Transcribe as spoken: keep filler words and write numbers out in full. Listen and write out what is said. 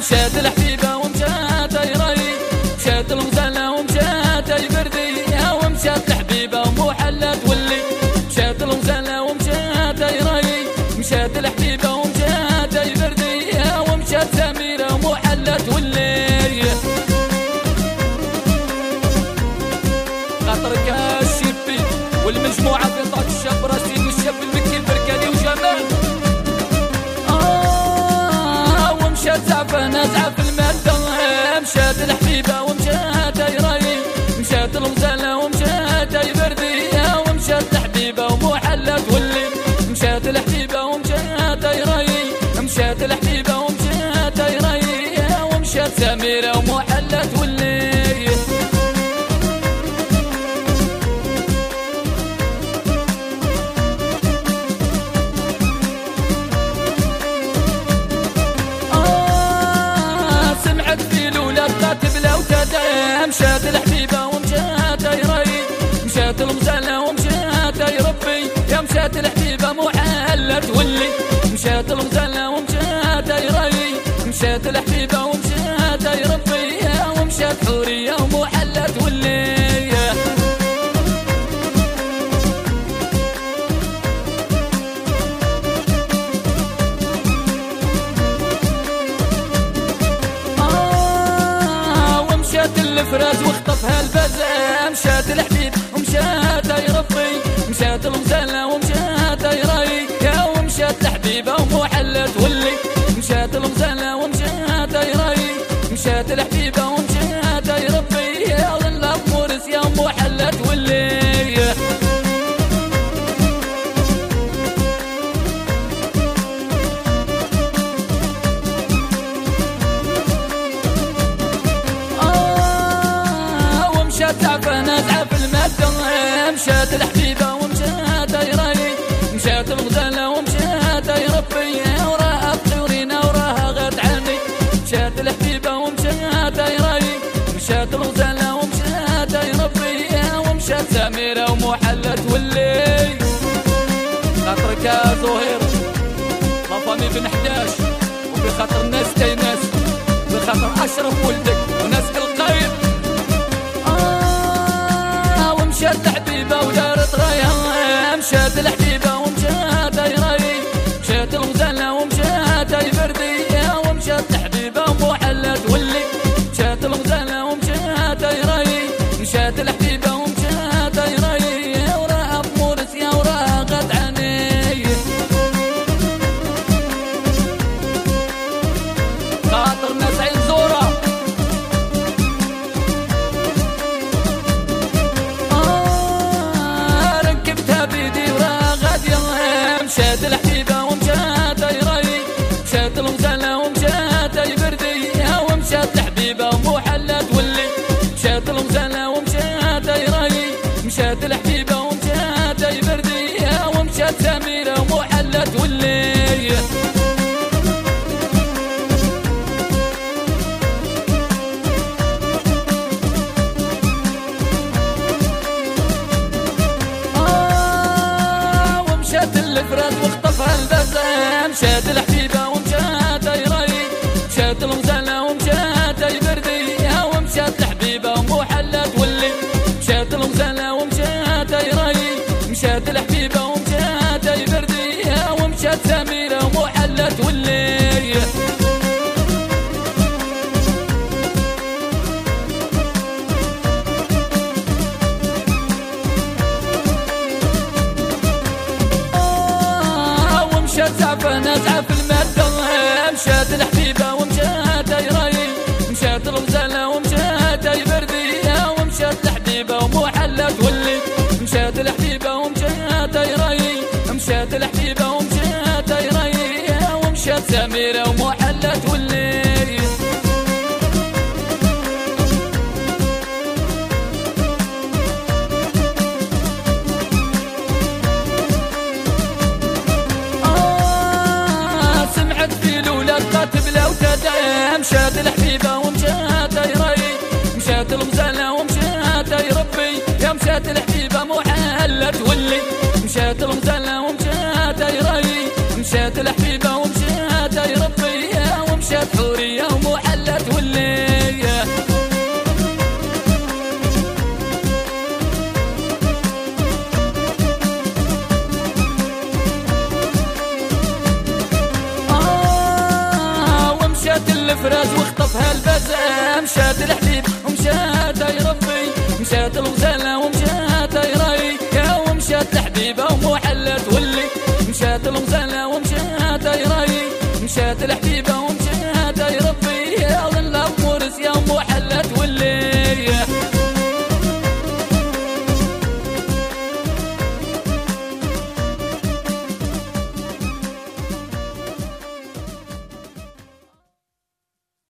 مشات الحبيبة ومشات يراي، مشات الغزالة ومشات يبردي، ومشات الحبيبة ومو حلة تولي. مشات الغزالة ومشات يراي، مشات الحبيبة ومشات يبردي، ومشات سميرة ومو حلة تولي. خاطرك الشبي والمجموعة في طاق الشاب راسين والشاب المكي البركاني وجمال. آه ومشات زعفانة زعف المادة، مشات الحبيبة ومشات يراي، مشات الغزالة ومشات يبردي، ومشات الحبيبة ومو حلة تولي. مشات الحبيبة ومشات يراي، مشات الحبيبة ومشات يراي، ومشات سميرة ومو حلة تولي. مشات الحبيبة ومشات يراي، مشات الغزالة ومشات يربي، يا مشات الحبيبة مو حلة تولي. مشات الغزالة ومشات يراي، مشات الحبيبة ومشات يربي، ومشات حورية ومو حلة تولي. الفراز واخطفها البزة، مشات الحبيب ومشات يربي، مشات الغزالة ومشات يراي، يا ومشات الحبيبة ومو حلة تولي. مشات الغزالة ومشات يراي، مشات الحبيبة ومشات يربي، يا ظل مورس يا ومو حلة تولي. زعفانة زعف المادة، مشات الحبيبة ومشات يراي، مشات الغزالة ومشات يربي، وراها بحورينا وراها غاد عني. مشات الحبيبة ومشات يراي، مشات الغزالة ومشات يربي، ومشات سميرة ومو حلة تولي. خاطرك يا زهير لافامي بن حداش، وبخاطر الناس تاي ناس، بخاطر أشرف ولدك وناس القايد. مشات الحبيبة ودارت غاية، مشات الحبيبة ومشات يراي، مشات الغزالة ومشات يبردي، ومشات الحبيبة ومو حلة تولي. مشات الغزالة ومشات يراي، مشات الحبيبة ومشات يراي، وراها بمورس يا وراها غاد عني. خاطر ناس عين زورة مشات الحبيبة ومشات يراي، مشات الغزالة ومشات يبردي، ومشات الحبيبة ومو حلة تولي. مشات الغزالة ومشات يراي، مشات الحبيبة ومشات يبردي، ومشات سميرة ومو حلة تولي. الفراز واخطفها البزة، مشات الحبيبة ومشات يراي، مشات الغزالة ومشات يبردي، ومشات الحبيبة ومو حلة تولي. مشات الغزالة ومشات يراي، مشات الحبيبة ومشات يبردي، ومشات سميرة ومو حلة تولي. مشات زعفانة زعف المادة، مشات الحبيبة ومشات يراي، مشات الغزالة ومشات يبردي، ومشات الحبيبة ومو حلة تولي. مشات الحبيبة ومشات يراي، مشات الحبيبة ومشات يراي، ومشات سميرة ومو حلة تولي. مشات الحبيبة ومشات يراي، مشات الغزالة ومشات يربي، يا مشات الحبيبة مو حلة تولي. مشات الغزالة ومشات يراي، مشات الحبيبة ومشات يربي، ومشات ومشات حورية ومحلة واللية. آه ومشات الفراس وخطفها البزة، مشات الحبيب ومشات يا ربي، مشات